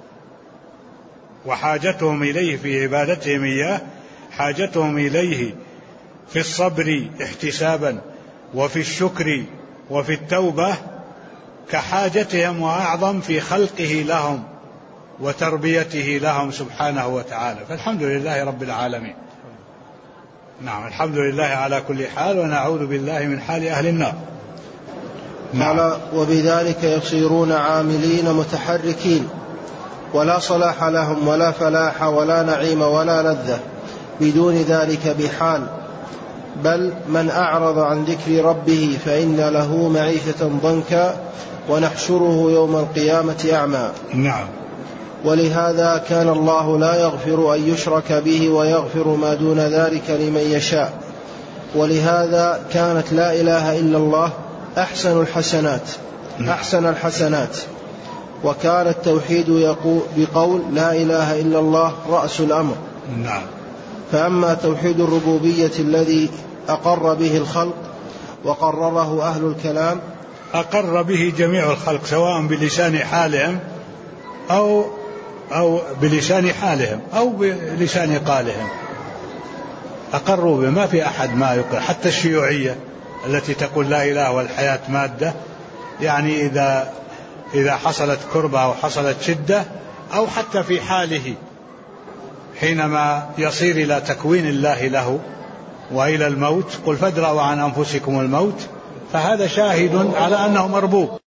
وحاجتهم إليه في عبادتهم إياه، حاجتهم إليه في الصبر احتسابا وفي الشكر وفي التوبة كحاجتهم وأعظم في خلقه لهم وتربيته لهم سبحانه وتعالى. فالحمد لله رب العالمين. نعم. الحمد لله على كل حال، ونعوذ بالله من حال أهل النار. قال وبذلك يصيرون عاملين متحركين، ولا صلاح لهم ولا فلاح ولا نعيم ولا لذة بدون ذلك بحال. بل من أعرض عن ذكر ربه فإن له معيشة ضنكا ونحشره يوم القيامة أعمى. نعم. ولهذا كان الله لا يغفر أن يشرك به ويغفر ما دون ذلك لمن يشاء. ولهذا كانت لا إله إلا الله أحسن الحسنات وكان التوحيد بقول لا إله إلا الله رأس الأمر. نعم. فأما توحيد الربوبية الذي أقر به الخلق وقرره أهل الكلام، أقر به جميع الخلق سواء بلسان حالهم أو بلسان حالهم أو بلسان قالهم، أقروا به، ما في أحد ما يقر. حتى الشيوعية التي تقول لا إله والحياة مادة، يعني إذا حصلت كربة أو حصلت شدة أو حتى في حاله حينما يصير إلى تكوين الله له وإلى الموت، قل فادرأوا عن أنفسكم الموت، فهذا شاهد على أنه مربوب.